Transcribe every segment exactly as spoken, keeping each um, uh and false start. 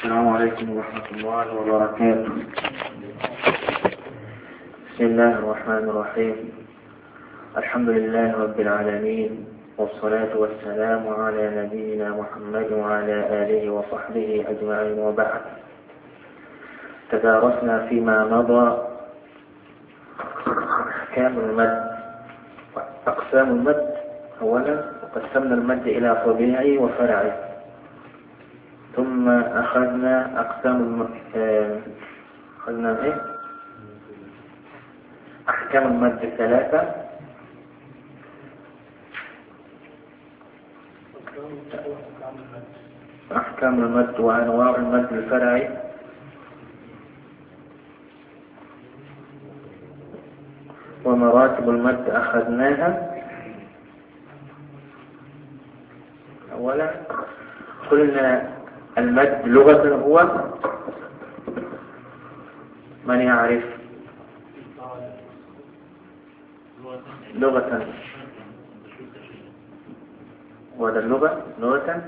السلام عليكم ورحمة الله وبركاته. بسم الله الرحمن الرحيم. الحمد لله رب العالمين، والصلاة والسلام على نبينا محمد وعلى آله وصحبه أجمعين، وبعد. تدارسنا فيما مضى أحكام المد، أقسام المد. أولا قسمنا المد إلى طبيعي وفرعي، ثم أخذنا أقسام المد، أخذنا إيه؟ أحكام المد الثلاثة. أحكام المد وأنواع المد الفرعي، ومراتب المد أخذناها. أولا قلنا المد لغة هو، من يعرف لغة؟ وهذا اللغة لغة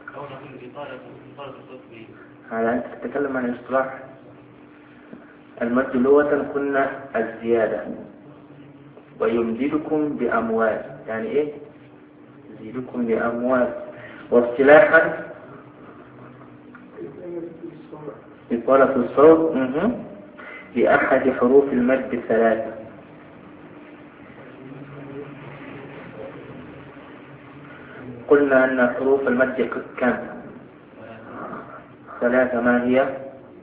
هذا أنت تتكلم عن الاصطلاح. المد لغة قلنا الزيادة، ويمددكم بأموال، يعني إيه؟ يزيدكم بأموال. واصطلاحا إطالة الصوت لأحد حروف المد الثلاثة. قلنا أن حروف المد كم؟ ثلاثة. ما هي؟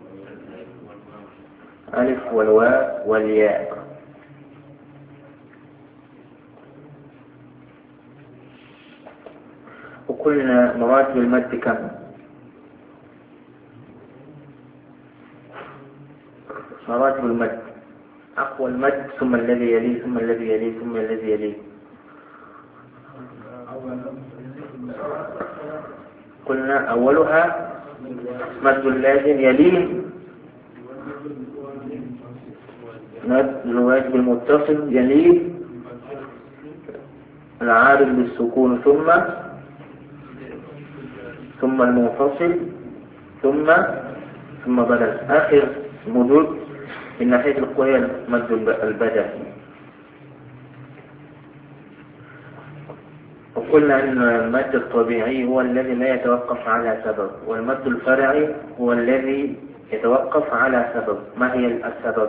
ألف والواو والياء. وقلنا مراتب المد كم؟ مراتب المد: أقوى المد، ثم الذي يليه، ثم الذي يليه، ثم الذي يليه. قلنا أولها مد اللازم يليه مد الواجب المتصل، يليه العارض بالسكون، ثم ثم المنفصل، ثم ثم بدل. آخر مدود من ناحية القوة مد البدل. وقلنا أن المد الطبيعي هو الذي لا يتوقف على سبب، والمد الفرعي هو الذي يتوقف على سبب. ما هي السبب؟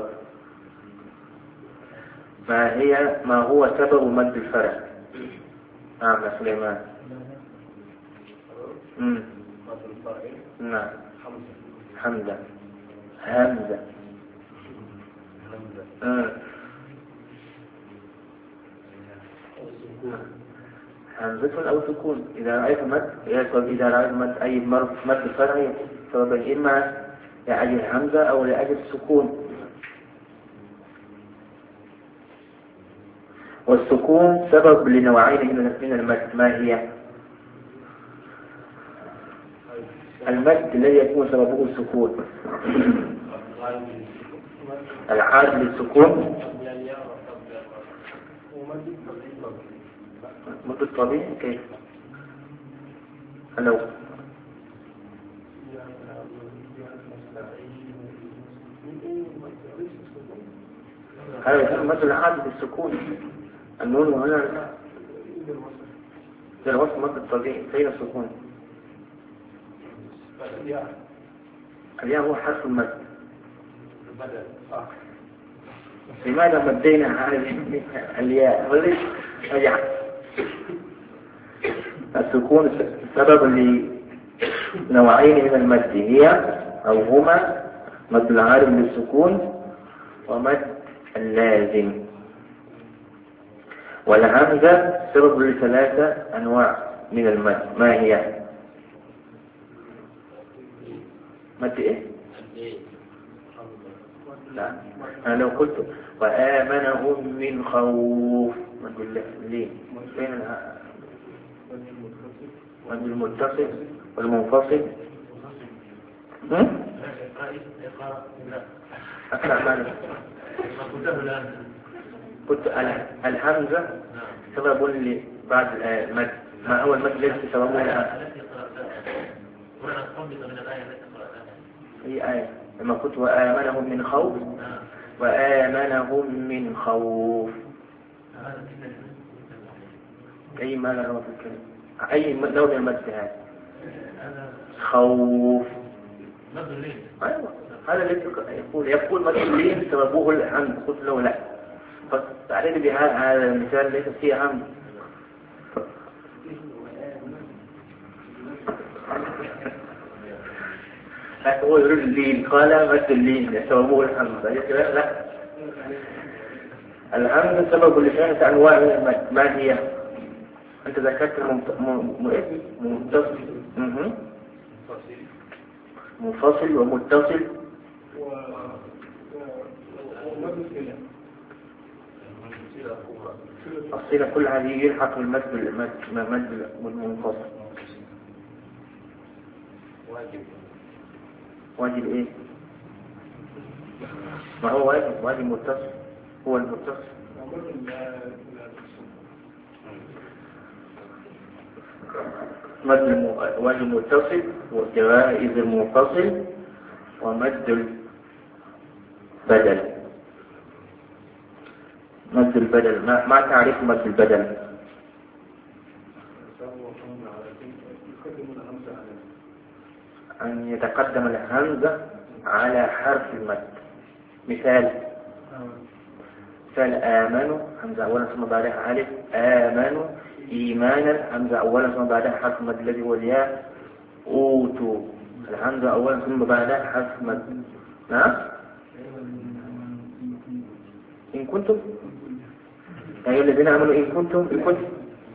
ما هي ما هو سبب مد الفرع؟ نعم يا سليمان. امم نعم. حمزة. همزة. امم همزة أو سكون. إذا رأيت مد إذا رأيت مد أي مد فرعي سببا، إما لأجل همزة أو لأجل السكون. والسكون سبب لنوعين من المد. ما هي؟ المد الذي يكون سببه السكون، العارض للسكون، مد الطبيعي. كيف؟ هلو هذا يكون مد العارض للسكون. النون هنا الوصف مد الطبيعي. فين السكون؟ الياء هو حرف المد. لماذا مدينا على الياء؟ وليش رجع؟ السكون سبب لنوعين من المد، هي أو هما مد العارض للسكون ومد اللازم. والهمزة سبب لثلاثة أنواع من المد. ما هي؟ مد إيه؟ لا، أنا لو قلت وآمنهم من خوف، مد الله ليه؟ فين مد المتصل والمنفصل؟ هم؟ أقرأ مالك. قلت الهمزة سبب لبعض المد. ما هو المد ليس سببه لها؟ هي آية لما كنت وآمنهم من خوف وآمنهم من خوف. أي ما له في الكلمة أي نوع من المد هذا خوف. أيوة هذا الذي يقول يقول مد اللين سببه الحمد قلت له لا فتعليل بهذا المثال ليس فيه حمد. هو يريد اللين قال مد اللين سببه الحمد لا الحمد سبب لثلاثة أنواع من المد. ما هي؟ أنت ذكرت منتصل منفصل ومتصل الصلة كل هذه يلحق المد بالمد والمنفصل. واجب ايه؟ ما هو واجب واجب متصل هو المتصل. مد واجب متصل وجوائز المنفصل ومد البدل. مد البدل ما, ما تعرف مد البدل؟ أن يتقدم الهمزة على حرف المد. مثال مثال آمنوا همزة أولا ثم بعدها ألف آمنوا إيمانا همزة أولا ثم بعدها حرف المد الذي هو الياء أوتوا الهمزة أولا ثم بعدها حرف المد. نعم إن كنتم يا أيها الذين آمنوا إن كنتم إن كنتم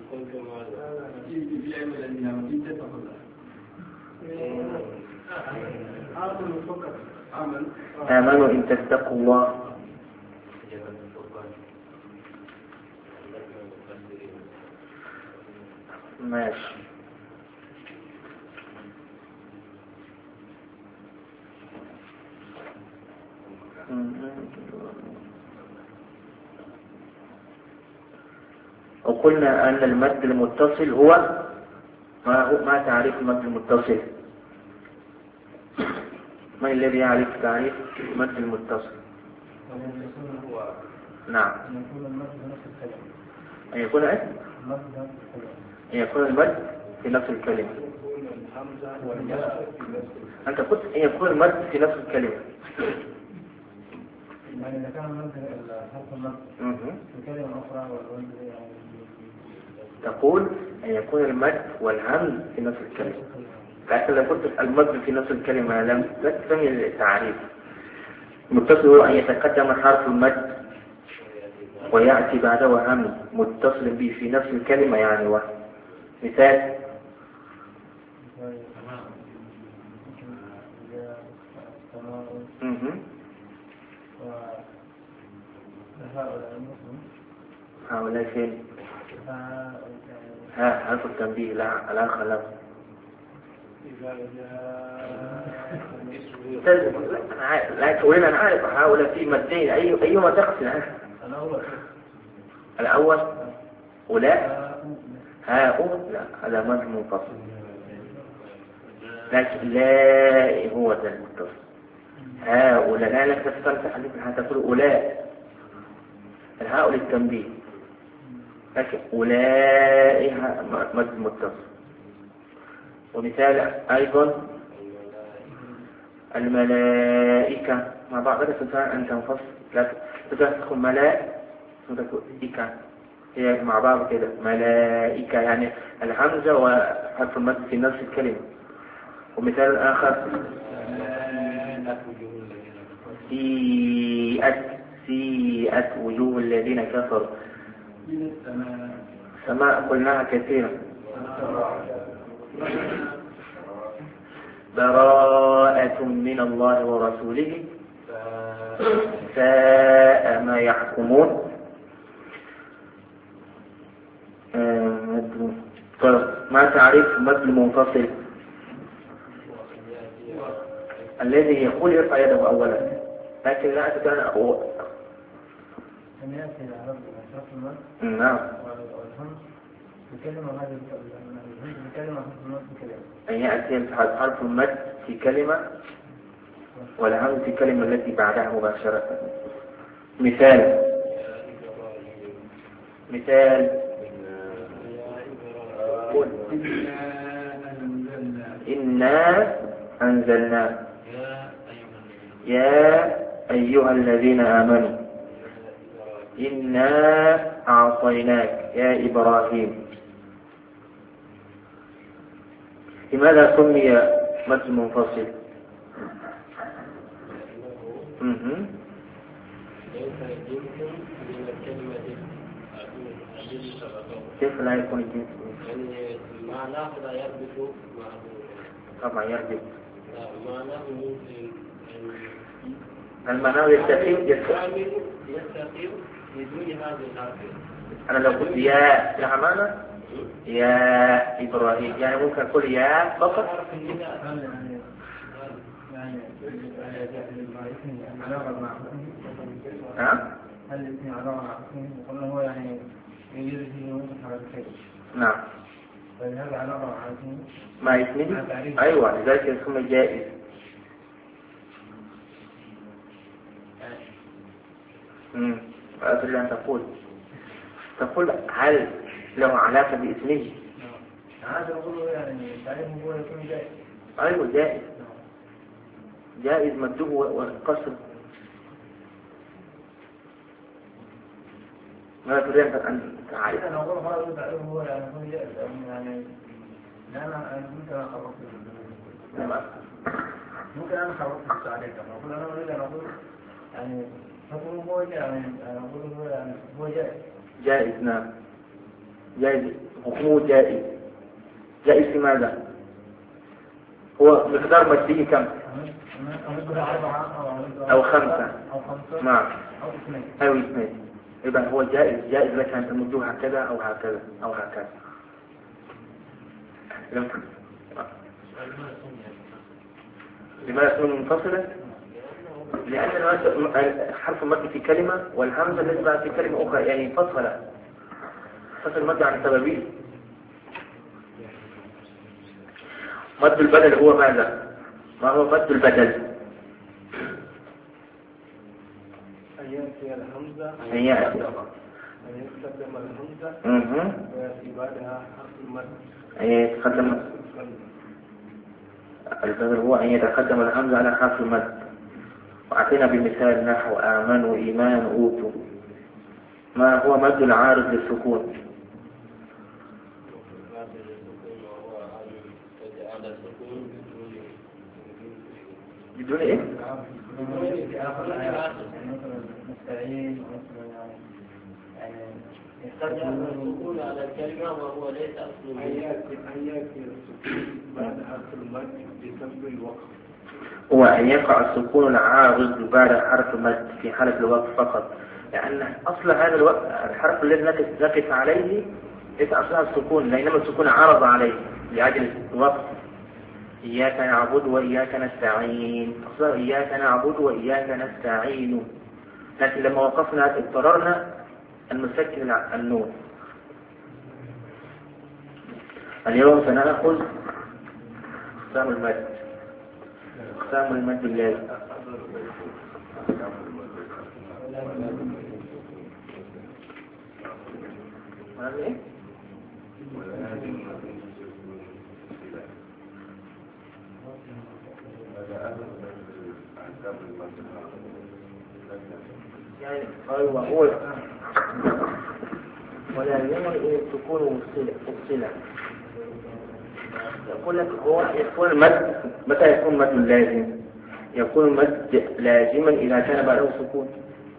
آمنوا إن تتقوا الله. ماشي وقلنا أن المد المتصل هو ما هو ما تعريف المد المتصل؟ من الذي يعرف تعريف المد المتصل؟ نعم أن يكون إيه؟ أن يكون المد في نفس الكلمة. أنت قلت أن يكون المد في نفس الكلمة. يعني إذا كان المد حرف المد في كلمة أخرى تقول أن يكون المد والهمز في نفس الكلمة. لكن لو قلت المد في نفس الكلمة لم لا تسمي التعريف. متصل هو أن يتقدم حرف المد ويأتي بعده همز متصل به في نفس الكلمة يعني واحد. مثال هؤلاء فين؟ ها حرف التنبيه لا لا خلاف. لا تقولين أنا عارف هؤلاء في مدين أي أيهما تقصد؟ الأول أولاء هؤلاء لا هذا مد منفصل لكن لا هو ذا المتصل. هؤلاء لا لك تستمتع حتى تقول أولاء الهاء للتنبيه لكن أولئك مد متصل. ومثال أيضا الملائكة مع بعض لا تستطيع أن تنفصل لا تستطيع تكون ملاء ملائكة هي مع بعض كده ملائكة يعني الهمزة وحرف المد في نفس الكلمة. ومثال آخر سيئت سيئت وجوه الذين كفروا. سماء قلناها كثيرا. براءة من الله ورسوله ساء ما يحكمون. ما تعريف مد المنفصل؟ الذي يقول يرفع يده أولا لكن لا أتكلم أقوى. نعم أن يأتي حرف المد في كلمة والهمز في الكلمة التي بعدها مباشرة. مثال مثال قل إنا أنزلنا يا أيها الذين آمنوا إنا أعطيناك يا إبراهيم. لماذا سمي مد منفصل؟ اها كيف لا يكون الجنس؟ يعني معناه لا يربط معه. طبعا يربط. معناه ممكن المعنى يستقيم يستقيم بدون هذا الحرف. أنا لو قلت يا لها معنى يا إبراهيم يعني ممكن أقول يا فقط. ها؟ هل الاسم عبارة عن اسم وقلنا هو يعني يجوز فيه ممكن حركتين. نعم. فهذا عبارة عن اسم. ما اسمه؟ أيوة لذلك يسمى جائز. امم أقول أن تقول تقول هل له علاقة باسمه؟ هذا نقوله يعني تعريفه هو يكون جائز. أيوة جائز. جائز مدوه والقصر. ما تريد أن تعرف؟ أنا أقول هذا تعريفه هو يعني يكون جائز يعني لا أنا ممكن أنا خلصت. ممكن أنا خلصت التعريف. أنا أقول أنا أريد أن أقول يعني حكمه هو يعني أنا أقول هو يعني هو جائز. جائز نعم. جائز حكمه جائز. جائز لماذا؟ هو مقدار مادي كم؟ أو خمسة. أو خمسة. نعم. أو اثنين. أو اثنين. إذا هو جائز جائز لك أن تمده هكذا أو هكذا أو هكذا. لماذا تكون منفصلة؟ لأن حرف المد في كلمة والهمزة نسبة في كلمة أخرى يعني فصلة. فصل المد عن سببه. مد البدل هو ماذا؟ ما هو مد البدل؟ أن يأتي الهمزة أن يأتي أن يستخدم الهمزة اها ويأتي بعدها حرف المد. أن يتقدم البدل هو أن يتقدم الهمزة على حرف المد. وأعطينا بمثال نحو آمنوا إيمانا أوتوا. ما هو مد العارض للسكون؟ بدون إيه؟ يستخدم السكون على الكلمة وهو ليس أصل أن يأتي السكون بعد حرف المد بسبب الوقف. هو أن يقع السكون العارض بعد حرف المد في حالة الوقف فقط. لأن أصل هذا الوقف الحرف الذي نقف عليه ليس أصلها السكون لأنما السكون عارض عليه لأجل الوقف. إياك نعبد وإياك نستعين أصلا إياك نعبد وإياك نستعين. لكن لما وقفنا اضطررنا أن نسكن النون. اليوم سنأخذ أقسام المد. أقسام المد اللازم. ماذا إيه؟ يعني أيوة هو ولا يمر تكون مفصلة. يقول لك هو يكون المد متى يكون مد لازم؟ يكون المد لازما إذا كان بعده سكون.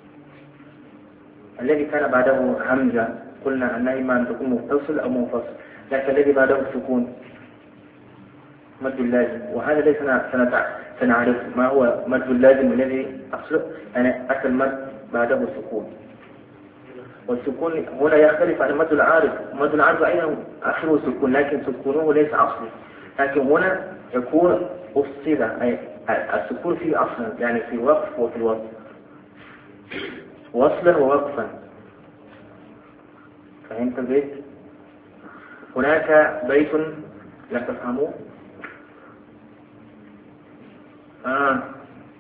الذي كان بعده همزة قلنا أنه إما أن تكون متصل أو منفصل. لكن الذي بعده سكون مد اللازم. وهذا ليس سنعرف ما هو مد اللازم الذي أصل يعني أصل مد بعده سكون. والسكون هنا يختلف عن المد العارض. المد العارض أيضا آخره سكون لكن سكونه ليس أصلي. لكن هنا يكون أصلة أي السكون فيه أصلا يعني في وقف وفي الوقف وصلا ووقفا. فهمت البيت؟ هناك بيت لم تفهموه؟ آه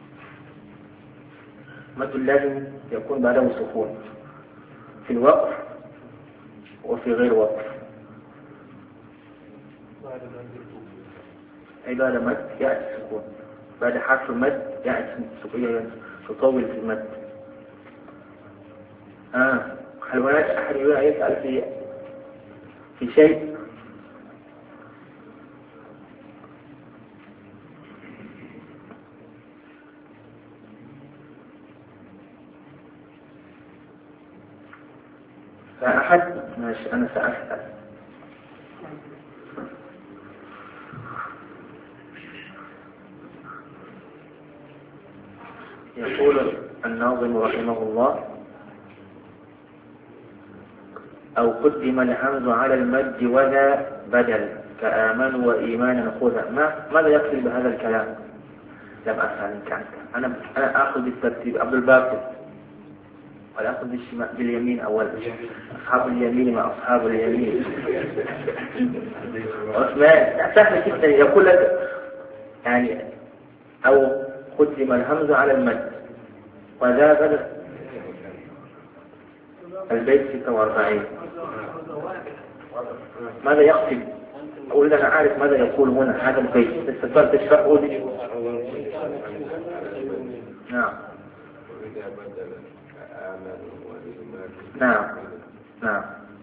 مد اللازم يكون بعده سكون في الوقف وفي غير وقف. أي بعد مد يأتي سكون، بعد حرف المد يأتي سكون تطول في المد. آه. هل هناك أحد يسأل في في شيء؟ لا أحد؟ ماشي أنا سأسأل. يقول الناظم رحمه الله: أو قدم الهمز على المد وذا بدل كآمنوا وإيمانا خذا. ما ماذا يقصد بهذا الكلام؟ لم أسأل إن كان أنا أنا آخذ بالترتيب. عبد الباقي ولا أخذ بالشمال باليمين أولا. أصحاب اليمين مع أصحاب اليمين. عثمان سهل جدا. يقول لك يعني أو قدم الهمز على المد وذا بدل. البيت ستة وأربعين. ماذا يقصد؟ أقول أنا أعرف ماذا يقول هنا هذا البيت. تستطيع تشرحه لي؟ نعم نعم نعم.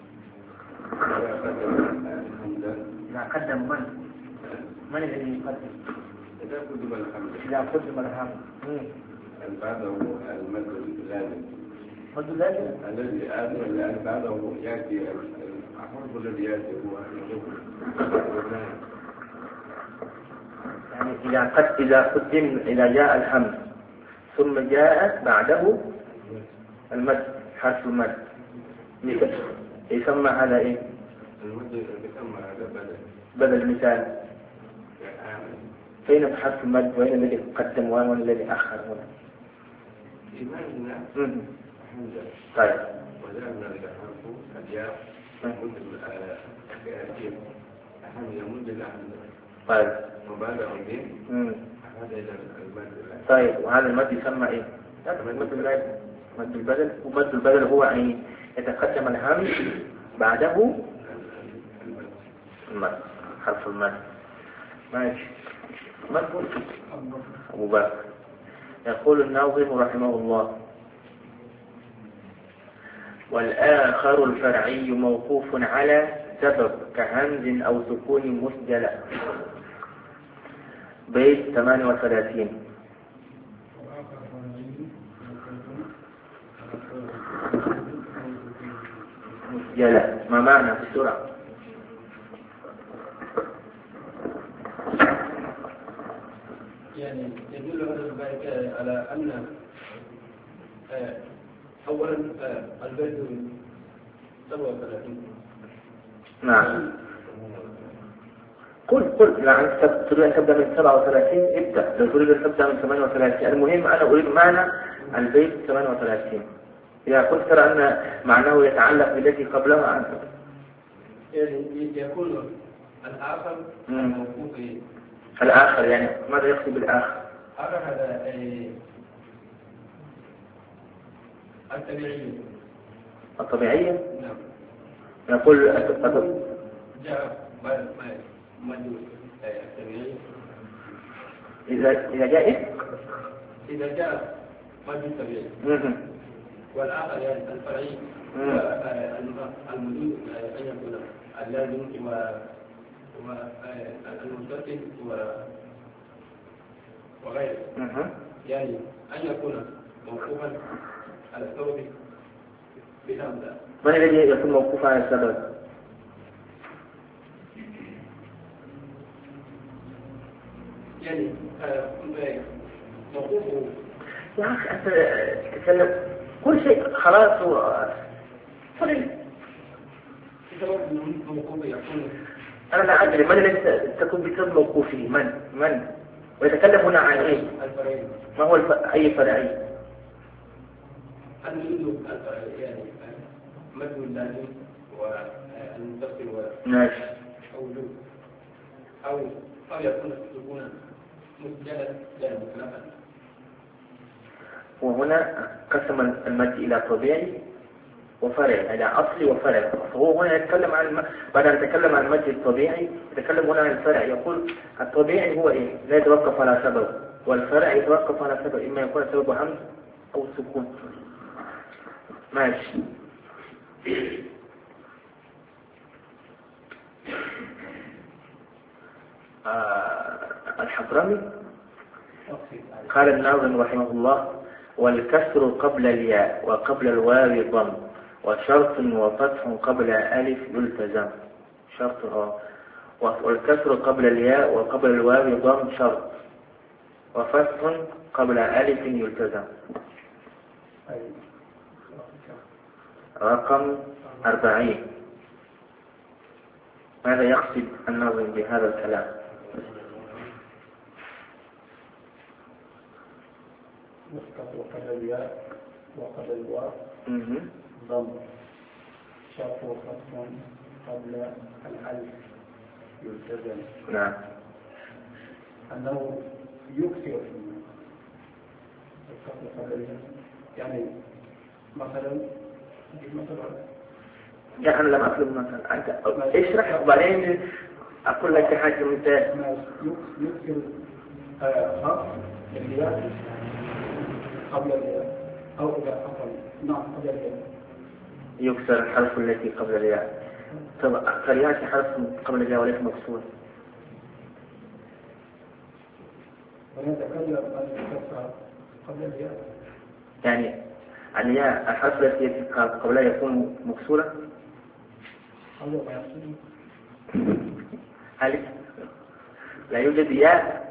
إذا قدم من؟ من الذي يقدم؟ إذا قدم الحمد. إذا قدم الحمد. بعده المد اللازم. المد اللازم الذي آدم الآن بعده يأتي الحرف الذي يأتي هو يعني إذا قد إذا قدم إذا جاء الحمد ثم جاء بعده المد حرف المد يسمى هذا إيه؟ المد يسمى هذا بدل. بدل مثال. فين حرف المد وين الذي قدم وين الذي أخر هنا؟ إيماننا. طيب. وجعلنا لك حرف الياء مد الأخير أحد يمد الأحد. طيب. وبعده الدين. هذا إلى المد. طيب وهذا المد يسمى إيه؟ مد اللازم. مد البدل. ومد البدل هو أن يتقدم الهمز بعده المد حرف المد. ماشي. مد أبو بكر. يقول الناظم رحمه الله: والآخر الفرعي موقوف على سبب كهمز أو سكون مسجلة. بيت ثمانية وثلاثين. مسجلة ما معنى بسرعة؟ يعني يدل هذا البيت على أن أولا البيت سبعة وثلاثين. نعم. قل قل يعني تريد أن تبدأ من سبعة وثلاثين ابدأ. لو تريد أن تبدأ من ثمانية وثلاثين المهم أنا أريد معنى البيت ثمانية وثلاثين. إذا قلت ترى أن معناه يتعلق بالذي قبلها أنت يعني يكون الآخر موقوف. الآخر يعني ماذا يقصد بالآخر؟ آخر هذا الطبيعية. الطبيعية؟ نعم. يقول جاء بعد مد الطبيعي. إذا إذا جاء إيه؟ إذا جاء مد الطبيعي. والآخر يعني الفرعي المدود أن يكون اللازم والمتصل وغيره. يعني أن يكون موقوفا على الثوب بهمزة. من الذي يكون موقوفا على السبب؟ يعني موقوفه. يا أخي أنت تتكلم كل شيء خلاص هو صريح. سبب موقوف يكون. أنا لا أدري من الذي تكون بسبب موقوفه من من ويتكلم هنا عن إيه؟ الفرعي. ما هو الف... أي فرعي؟ المدود الفرعي يعني مد اللازم والمتصل و. ماشي. أو وجود أو أو يكون سكونا مسجلا لا مطلقا. وهنا قسم المد إلى طبيعي وفرعي، إلى أصلي وفرعي. فهو هنا يتكلم عن الم... بعد أن يتكلم عن المد الطبيعي يتكلم هنا عن الفرع. يقول الطبيعي هو إيه؟ لا يتوقف على سبب، والفرع يتوقف على سبب، إما يكون سبب همز أو سكون. ماشي. آه الحضرمي قال الناظم رحمه الله: والكسر قبل الياء وقبل الواو ضم، وشرط وفتح قبل ألف يلتزم. شرط اه والكسر قبل الياء وقبل الواو ضم شرط، وفتح قبل ألف يلتزم. رقم أربعين. ماذا يقصد الناظم بهذا الكلام؟ وقبل الياء وقبل الواو ضم شرط وفتح قبل الألف يلتزم. نعم. أنه يكثر يعني مثلا مثلا لا أنا لم أطلب مثلا، أنت اشرح وبعدين أقول لك حاجة مثال. يكثر خط الياء قبل الياء أو إذا حصل نعم قبل الياء يكسر الحرف التي قبل الياء. طب فالياء حرف قبل الياء وليس مكسور. ونتكلم عن الكسر قبل الياء، يعني الياء الحرف التي قبلها يكون مكسورا. قبل ما يحصل هل لا يوجد ياء؟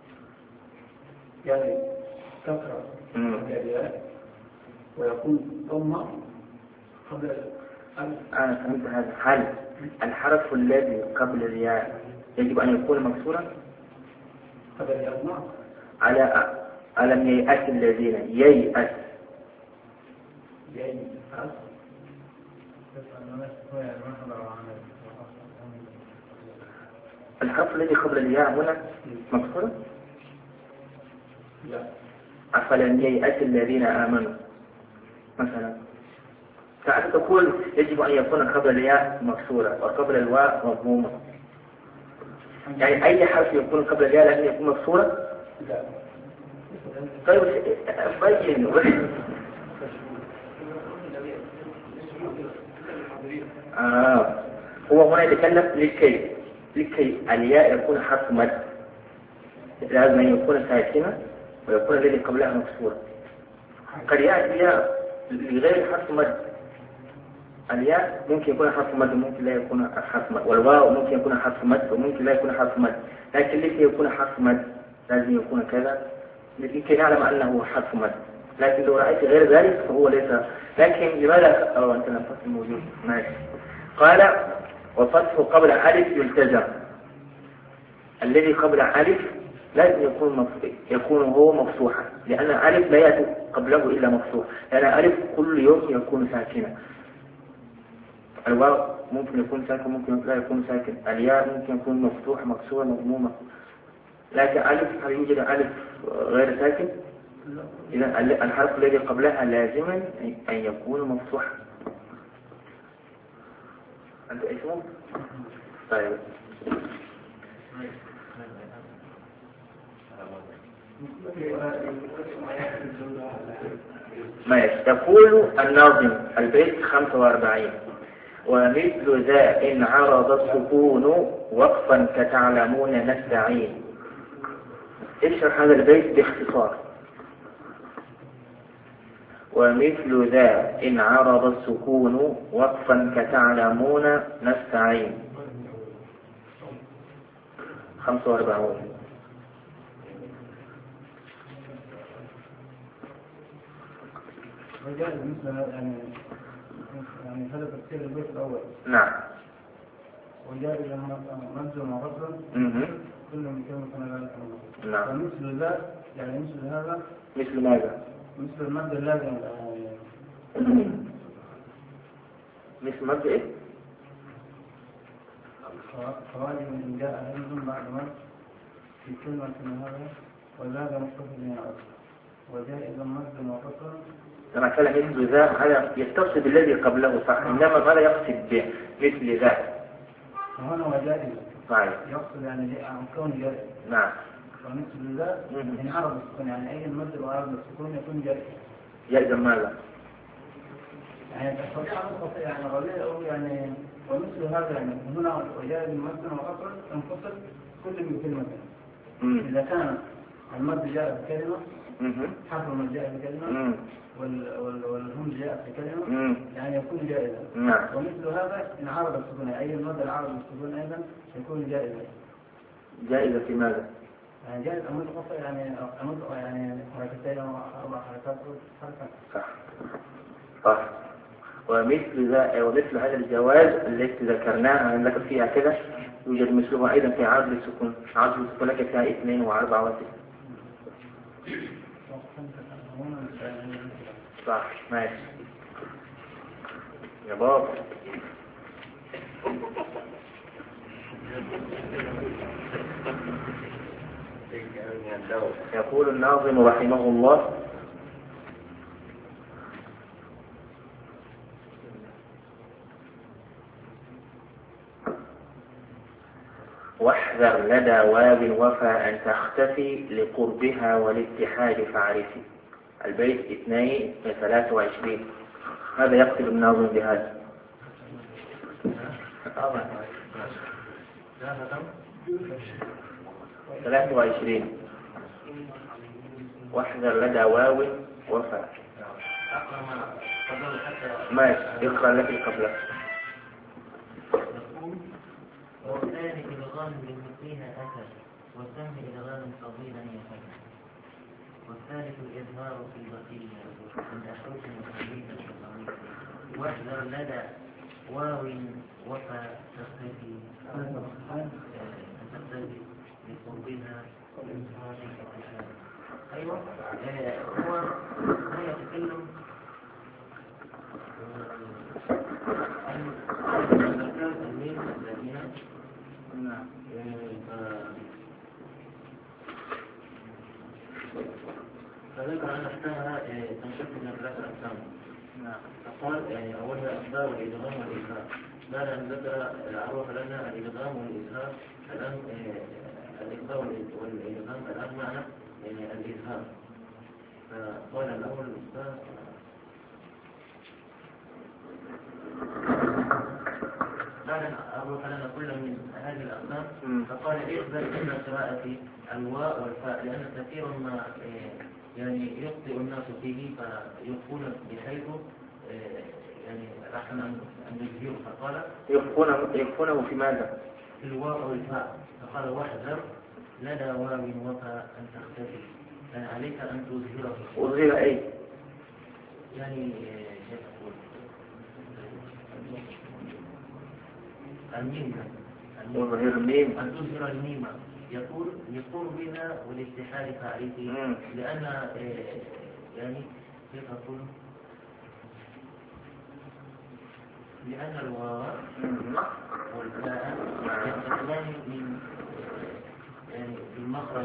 يعني كسر قبل الياء ويكون ضم قبل الألف. أنا فهمت هذا. هل الحرف الذي قبل الياء يجب أن يكون مكسورا؟ قبل الياء نعم. على ألم ييأس الذين ييأس ييأس الحرف الذي قبل الياء هنا مكسورا؟ لا. أفلم ييأس الذين آمنوا مثلا. فأنت تقول يجب أن يكون قبل الياء مكسورة وقبل الواء مضمومة. يعني أي حرف يكون قبل الياء لازم يكون مكسورة؟ لا. طيب بين. آه. هو هنا يتكلم لكي لكي الياء يكون حرف مد لازم أن يكون ساكنة ويكون الذي قبلها مكسورة. قد يأتي الياء لغير حرف مد. الياء ممكن يكون حرف مد وممكن لا يكون حرف مد، والواو ممكن يكون حرف مد وممكن لا يكون حرف مد، لكن لكي يكون حرف مد لازم يكون كذا لكي نعلم أنه حرف مد. لكن لو رأيت غير ذلك فهو ليس. لكن لماذا أو أنت لم تفهم موجود؟ ماشي. قال وفتح قبل ألف يلتزم. الذي قبل ألف لازم يكون مفتوح، يكون هو مفتوحا، لأن ألف لا يأتي قبله إلا مفتوح، لأن ألف كل يوم يكون ساكنا. الواو ممكن يكون ساكن ممكن لا يكون ساكن. الياء ممكن يكون مفتوح مكسورة مضمومة. لكن ألف هل يوجد ألف غير ساكن؟ إذا الحرف الذي قبلها لازما أن يكون مفتوحا. أنت اسمه؟ طيب. ما يقول الناظم البيت خمسة وأربعين: ومثل ذا إن عرض السكون وقفا كتعلمون نستعين. اشرح هذا البيت باختصار. ومثل ذا إن عرض السكون وقفا كتعلمون نستعين. خمسة وأربعون. وجاء مثل يعني يعني هذا تفسير البيت الأول. نعم. وجاء إلى منزل مرسل كل من كلمة كان ذلك. نعم. فمثل ذا يعني مثل هذا. مثل ماذا؟ مثل المادة اللازم. مثل مادة إيه؟ فواجب من جاء همز بعد ما في كلمة من هذا وزاد مختصر من العرض وجائزا مد وقصر. لما كان مثل ذا هذا يتصل بالذي قبله صح، إنما ماذا يقصد بمثل ذا؟ هنا وجائز صحيح يقصد يعني كون جائز. نعم. ومثل ذا يعني عرض السكون، يعني أي المد وعرض السكون يكون جائز. جائزا ماذا؟ يعني تستطيع أن تستطيع يعني غالية أو يعني ومثل هذا يعني هنا وجائز مد وقصر ينفصل كل من كلمة. إذا كان المد جاء بكلمة حرف المد جاء بكلمة والهم جاء بكلمة يعني يكون جائزا. ومثل هذا إن عرض السكون أي المد العرض السكون أيضا يكون جائزا. جائزة في ماذا؟ يعني جائز أمد قصة يعني أمد يعني حركتين أو أربع حركات حركة. صح صح. ومثل ذا ومثل هذا الجواز التي ذكرناها ذكر فيها كذا يوجد مثله أيضا في عرض السكون. عرض السكون لك فيها اثنين وأربعة وستة. صح ماشي يا بابا. يقول الناظم رحمه الله: واحذر لدى واو وفى أن تختفي لقربها والاتحاد فاعرفي. البيت اثنين ثلاثة وعشرين. هذا يقصد الناظم بهذا. ثلاثة وعشرين. واحذر لدى واو وفى. ماشي اقرأ لك قبله. والثاني إلغام بالمثلين أتى والسهم إلغام فضيلا يفعل. والثالث الإظهار في البقية من أحرف مخلية الشرعية. واحذر لدى واو وفى تختفي تختفي لقربها والإظهار في. أيوة هو هو يتكلم عن الأركان المين الذين فذكر أن أحكامها تنشق من ثلاثة أقسام. فقال يعني أولها أسباب الإدغام والإظهار. بعد أن ذكر العروة لنا الإدغام والإظهار الآن الإدغام والإدغام الآن معنى يعني الإظهار. فقال الأول الأستاذ بعد أن أروح لنا كل من هذه الأقسام فقال اقبل من قراءة الواء والفاء لأن كثيرا ما يعني يخطئ الناس فيه فيخفون بحيث يعني أحسن أن يجهروا. فقال يخفونه في ماذا؟ في الواء والفاء. فقال واحذر لدى واو وفاء أن تختفي يعني عليك أن تظهره. أظهر أي؟ يعني كيف أقول الميم أظهر الميم أن تظهر الميم يقول لقربها والاتحاد فاعله لأن يعني كيف أقول لأن الواو والفاء يستخدمان من يعني المخرج.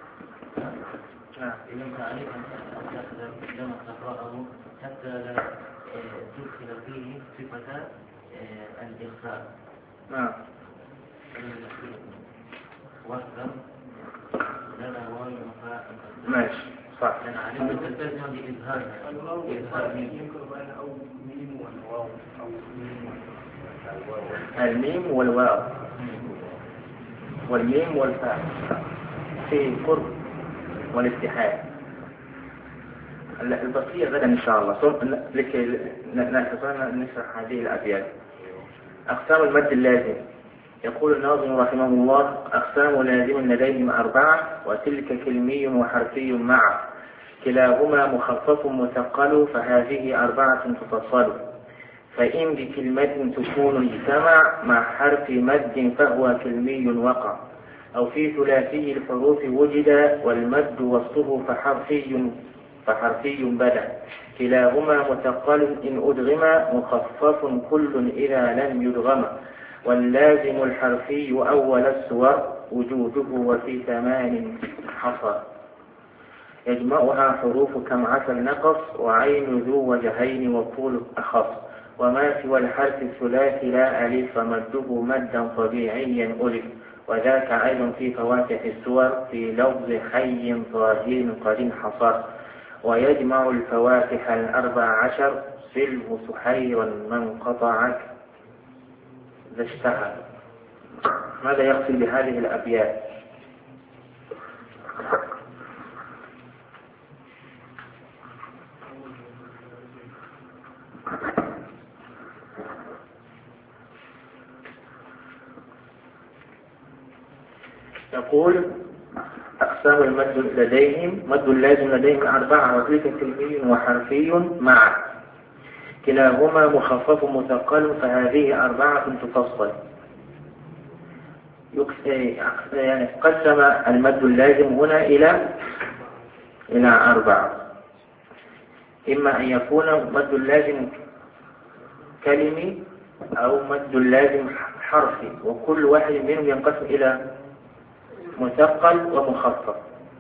إذا فعليك أن تحذر لما تقرأه حتى لا تدخل فيه صفة الإخفاء. نعم. واحذر لنا واو وفاء. ماشي صح. لأن عليك تلتزم بإظهارها. إظهار ميم. الميم والواو والميم والفاء في قرب والاتحاد. البقية غدا إن شاء الله لكي نستطيع نشرح هذه الأبيات. أقسام المد اللازم. يقول الناظم رحمه الله: أقسام لازم لديهم أربعة وتلك كلمي وحرفي معا كلاهما مخفف مثقل فهذه أربعة تفصل. فإن بكلمة تكون اجتمع مع حرف مد فهو كلمي وقع أو في ثلاثي الحروف وجد والمد وسطه فحرفي فحرفي بدا كلاهما مثقل إن أدغم مخفف كل إذا لم يدغم. واللازم الحرفي أول السور وجوده وفي ثمان حصر. يجمعها حروف كم عسل نقص وعين ذو وجهين وطول أخص وما سوى الحرف الثلاثي لا ألف مده مدا طبيعيا ألف وذاك أيضا في فواتح السور في لفظ حي ظاهر قد انحصر ويجمع الفواتح الأربع عشر سله سحيرا من قطعك ذا اشتهر. ماذا يقصد بهذه الأبيات؟ يقول أقسام المد لديهم مد اللازم لديهم أربعة وتلك كلمي وحرفي معا كلاهما مخفف مثقل فهذه أربعة تفصل. يعني قسم المد اللازم هنا إلى إلى أربعة، إما أن يكون مد اللازم كلمي أو مد اللازم حرفي، وكل واحد منهم ينقسم إلى مثقل ومخفف.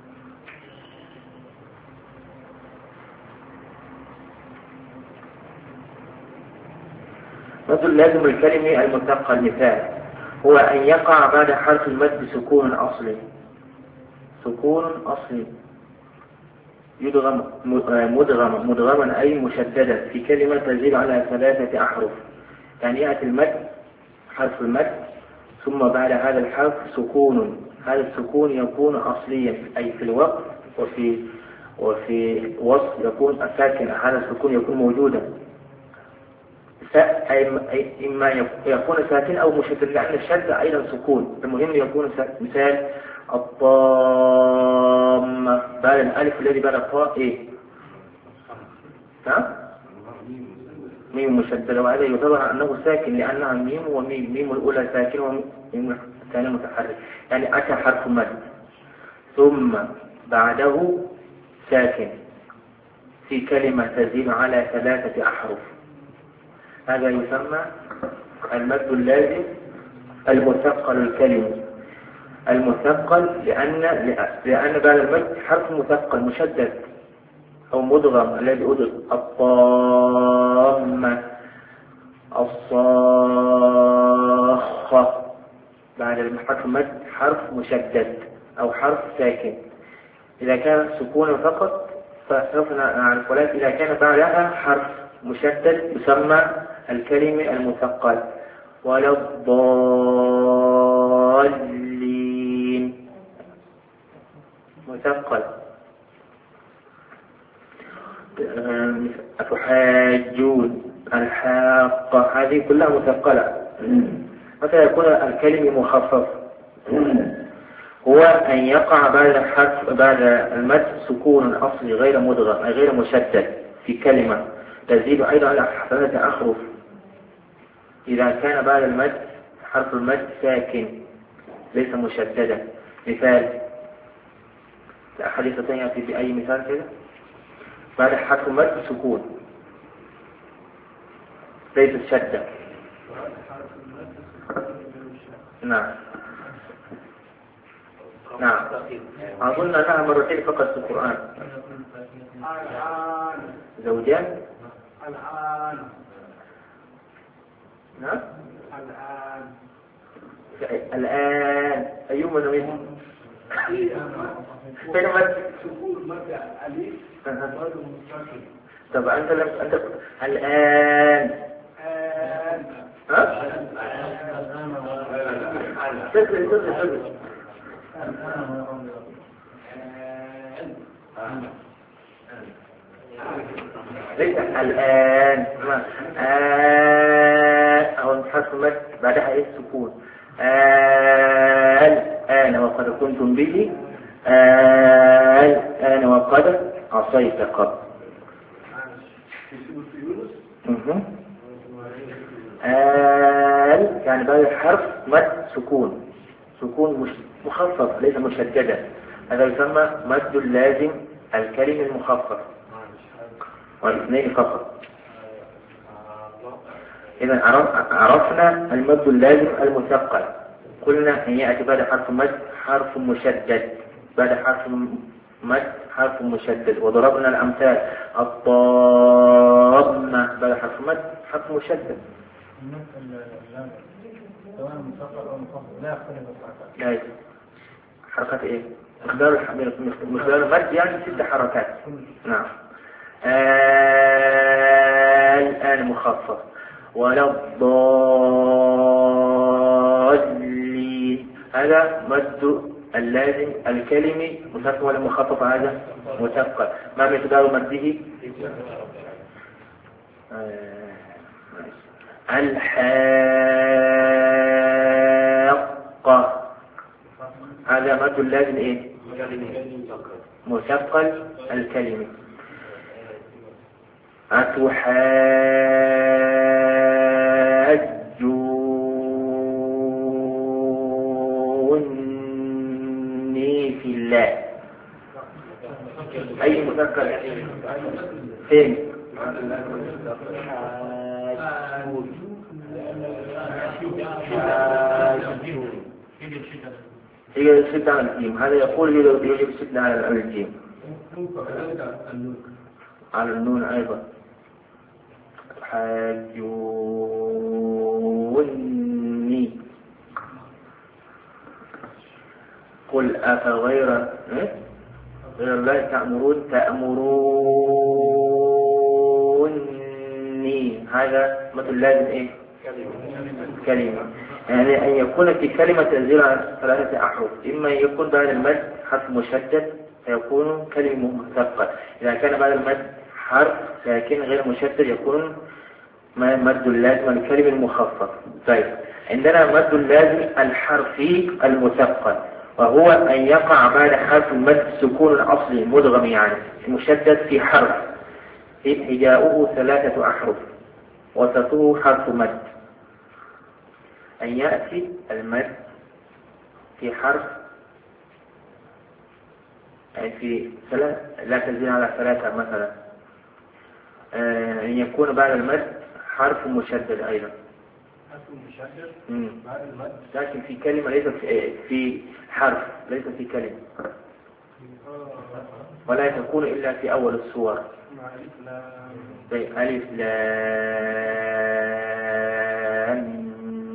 مد اللازم الكلمي المثقل مثال هو أن يقع بعد حرف المد سكون أصلي سكون أصلي يدغم مدغم مدغما أي مشددا في كلمة تزيد على ثلاثة أحرف. يعني يأتي المد حرف المد ثم بعد هذا الحرف سكون، هذا السكون يكون أصليا أي في الوقت وفي وفي وسط يكون ساكن، هذا السكون يكون موجودا إما يكون ساكن أو مشدد، لأن الشد أيضا سكون. المهم يكون مثال الطامة بعد الألف الذي بعد الطاء إيه؟ ها؟ ميم مشددة، وهذا يعتبر أنه ساكن لأنها ميم وميم، ميم الأولى ساكن وميم الثانية متحرك. يعني أتى حرف مد ثم بعده ساكن في كلمة تزيد على ثلاثة أحرف، هذا يسمى المد اللازم المثقل الكلمي. المثقل لأن لأن بعد المد حرف مثقل مشدد أو مدغم الذي أدغم الطامة الصاخة بعد حرف المد حرف مشدد أو حرف ساكن. إذا كان سكونا فقط فسوف نعرف، ولكن إذا كان بعدها حرف مشدد يسمى الكلمة المثقل. ولا الضالين مثقل. أتحاجون الحاقة هذه كلها مثقلة. متى يكون الكلمة مخفف؟ هو أن يقع بعد حرف بعد المد سكون أصلي غير مدغم أي غير مشدد في كلمة تزيد أيضا على ثلاثة أحرف. إذا كان بعد المد حرف المد ساكن ليس مشددا. مثال حديث يأتي بأي مثال كده؟ بعد حرف المد سكون ليس شدة. نعم نعم أظن أنها مرتين فقط في القرآن. زوجان الآن نعم الآن الآن أيهما منهم؟ فين مد سكون مد ألف غير مستقيم. طب أنت لم أنت الآن ها؟ تدري تدري تدري ليس الآن ما آن أو حرف مد بعدها إيه السكون آن آن وقد كنتم به آن آن وقد عصيت قبل آن يعني بعد الحرف مد سكون سكون مش مخفف ليس مشددا، هذا يسمى مد اللازم الكلمة المخفف والاثنين فقط. إذا عرفنا المد اللازم المثقل، قلنا أن يأتي بعد حرف مد حرف مشدد بعد حرف مد حرف مشدد. وضربنا الأمثال الضامة بعد حرف مد حرف مشدد. سواء مصغر أو مخفض لا يختلف الحركات. يعني حركات إيه؟ مقدار مقدار المد يعني ست حركات. نعم. آه الآن مخفف. ولا الضالين هذا مد اللازم الكلمي مثقل ولا مخفف؟ هذا مثقل. ما مقدار مده؟ آه الحاقة هذا مد اللازم ايه؟ مثقل الكلمي. أتحاجوني في الله أي مثقل فين؟ هي الشدة على الجيم. هذا يقول يجب الشدة على الجيم على النون أيضا. حاجوني قل أفغير غير الله تأمرون تأمروني هذا مثل لازم إيه؟ كلمة. يعني أن يكون في كلمة تنزيل على ثلاثة أحرف. إما يكون بعد المد حرف مشدد فيكون كلمة مثقل. إذا كان بعد المد حرف لكن غير مشدد يكون مد اللازم الكلمة المخفف. طيب عندنا مد اللازم الحرفي المثقل وهو أن يقع بعد حرف المد سكون أصلي مدغم يعني مشدد في حرف هجاؤه ثلاثة أحرف وسطه حرف مد. أن يأتي المد في حرف يعني في ثلاث لا تزيد على ثلاثة مثلا. أن يكون بعد المد حرف مشدد أيضا حرف مشدد بعد المد لكن في كلمة ليس في حرف ليس في كلمة ولا تكون إلا في أول السور. طيب ألف لام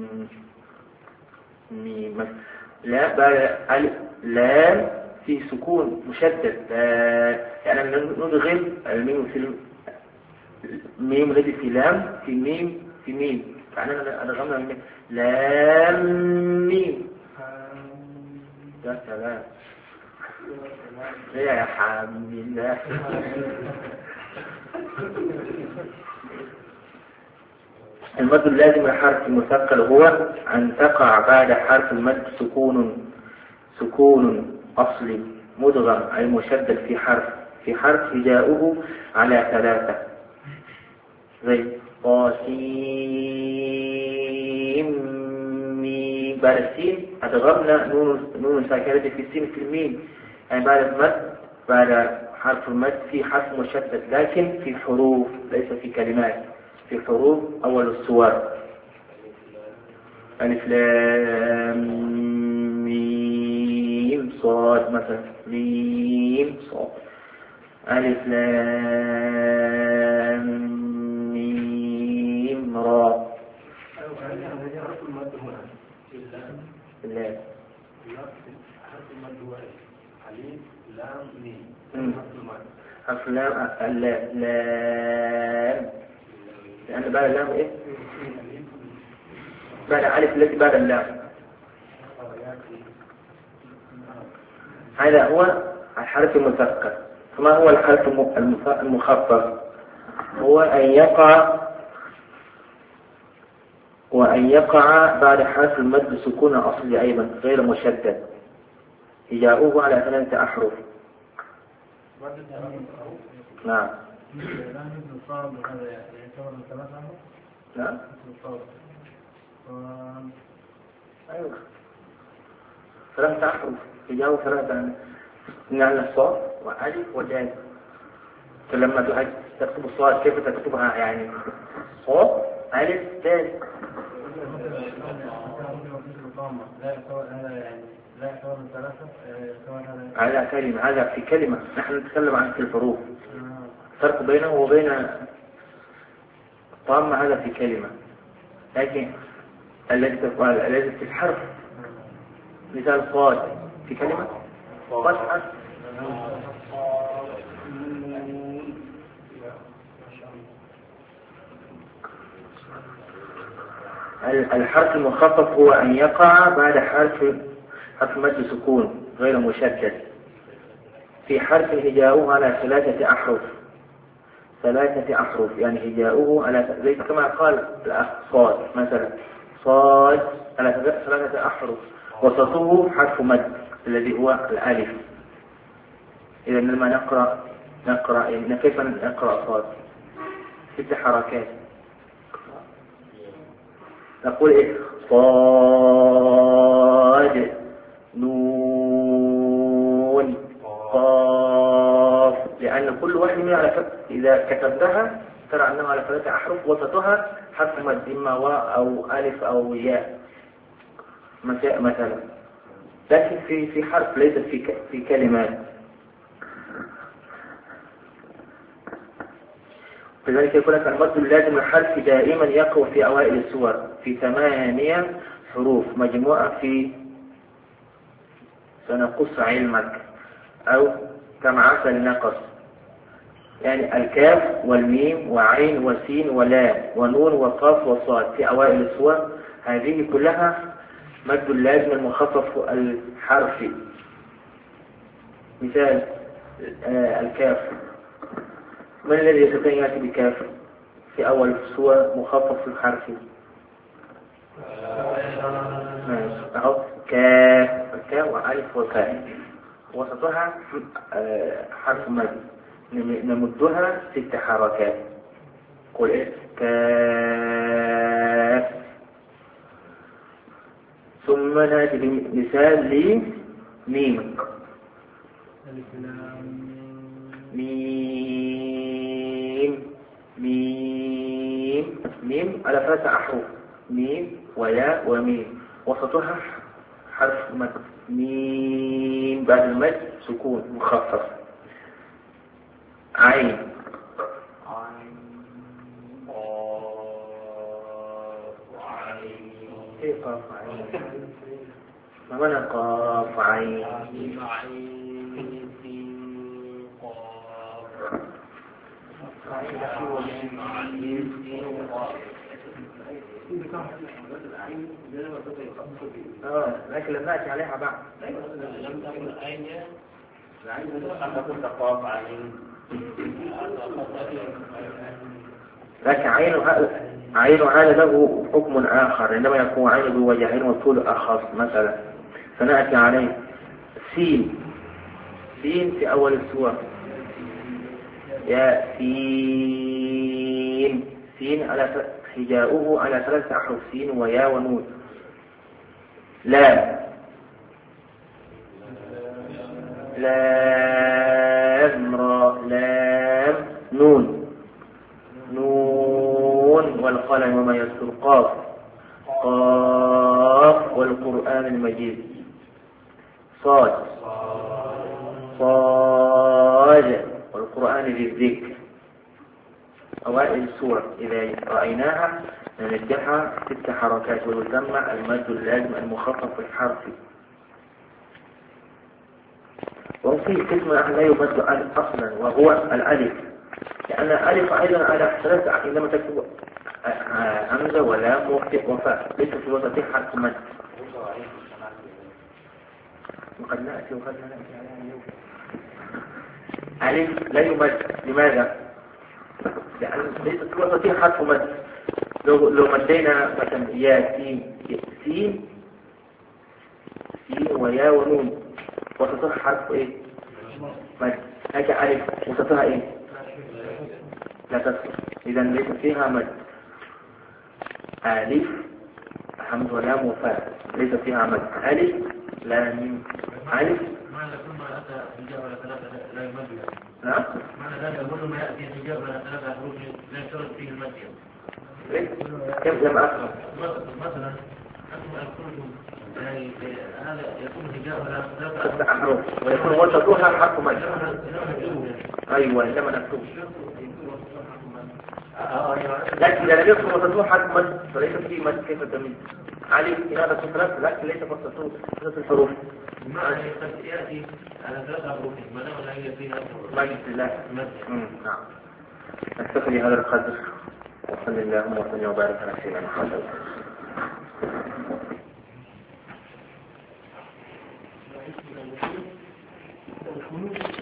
ميم. لا بعد ألف لام في سكون مشدد يعني ندغم الميم في ميم الذي في لام في ميم في ميم فأنا أدغمنا من لام ميم. يا سلام يا حبيب الله. المد اللازم الحرف المثقل هو أن تقع بعد حرف المد سكون سكون أصلي مدغم أي مشدد في حرف في حرف هجاؤه على ثلاثة زي قاسيم ميم. بعد السين أدغمنا نون نون ساكنة في السين في الميم يعني بعد المد بعد حرف المد في حرف مشدد لكن في حروف ليس في كلمات في حروف أول السور. ألف لام ميم صاد مثلا ميم صاد ألف لام ميم را. لا حرف المد هو ألف لام ميم حرف لام اللام لام لأن بعد اللام إيه؟ بعد ألف التي بعد اللام. هذا هو الحرف المثقل. فما هو الحرف المخفف؟ هو أن يقع وأن يقع بعد حرف المد سكون أصلي أيضا غير مشدد هجاؤه على ثلاثة أحرف. نعم نعم أيوة ثلاثة أحرف هجاؤه ثلاثة من الصاد وألف ودال. فلما تكتب الصاد كيف تكتبها يعني صاد ألف دال لا كمان ثلاثة كمان هذا على كلمة، هذا في كلمة، نحن نتكلم عن في الحروف. الفرق بينه وبين طامة هذا في كلمة، لكن الذي تقال الذي في الحرف مثال صاد في كلمة صاد حرف. الحرف المخفف هو أن يقع بعد حرف حرف مد سكون غير مشدد في حرف هجاؤه على ثلاثة أحرف، ثلاثة أحرف يعني هجاؤه على زي كما قال الأخ صاد مثلا، صاد على ثلاثة أحرف وسطه حرف مد الذي هو الألف. إذا لما نقرأ نقرأ يعني كيف نقرأ صاد؟ ست حركات. نقول إيه؟ صاد نون قاف، لأن كل واحد منها على ف... إذا كتبتها ترى أنها على ثلاثة أحرف وسطها حرف مد إما واو أو ألف أو ياء مثلا، لكن في في حرف ليس في ك... في كلمات. لذلك يقول لك المد اللازم الحرف دائما يقع في أوائل السور في ثمانية حروف مجموعة في سنقص علمك أو كم عسل نقص، يعني الكاف والميم وعين وسين ولام ونون وقاف وصاد في أوائل السور، هذه كلها مد اللازم المخفف الحرفي. مثال آه الكاف، من الذي يستطيع يأتي بكاف في أول السور مخفف الحرفي؟ أهو كاف، كاف وألف وكاف وسطها حرف مد نمدها ست حركات. قل إيه؟ كاف. ثم نأتي بمثال لميم، ميم ميم ميم على ثلاثة أحرف، ميم وياء وميم وسطها حرف مد، ميم بعد المد سكون مخفف. عين كيف قاف عين؟ ما معنى قاف عين؟ اه لكن لم نأتي عليها بعد. لم تكن عين لكن عين هذا عين هذا له حكم آخر عندما يكون عين بوجهين وطول أخص مثلا، فنأتي عليه سين، سين في أول السور يا سين، سين على حجاؤه على ثلاثة أحرف سين ويا ونون. لام، لام را لام، نون، نون والقلم وما يسطر، قاف، قاف والقرآن المجيد، صاد، صاد والقرآن ذي الذكر. أوائل السورة إذا رأيناها ننجحها ست حركات ويسمى المد اللازم المخفف الحرفي. وفي قسم لا يمد أصلا وهو الألف، لأن الألف أيضا على ثلاثة عندما تكتب همزة ولام وفاء ليس في وسط حرف مد. وقد نأتي وقد لا نأتي عليها اليوم. ألف لا يمد، لماذا؟ لأن ليس في وسط حرف مد. لو لو مدينا مثلا يا سين، سين سين ويا ونون وسطها حرف ايه؟ مد. هكا ألف وسطها ايه؟ لا تذكر، إذا ليس فيها مد. ألف حمد ولام وفاء ليس فيها مد. ألف لام ألف. معنى كل ما أتى حجاب على ثلاثة لا يمد. نعم. معنى ذلك كل ما يأتي حجاب على ثلاثة حروف لا يشترط فيه المد. كيف لما أفهم؟ مثلا يعني هذا يكون هجاء ولا تفتح حروف ويكون وسطها حرف مد. ايوه انما مكتوب. لكن اذا لم يكن وسطها حرف مد فليس فيه مد. كيف تميز علي في هذا الثلاث؟ لكن ليس وسطه ثلاث الحروف. معنى قد ياتي على ثلاث حروف ما دام لا هي فيها مجد الله. نعم. نكتفي بهذا القدر وصلى اللهم وسلم وبارك على سيدنا محمد.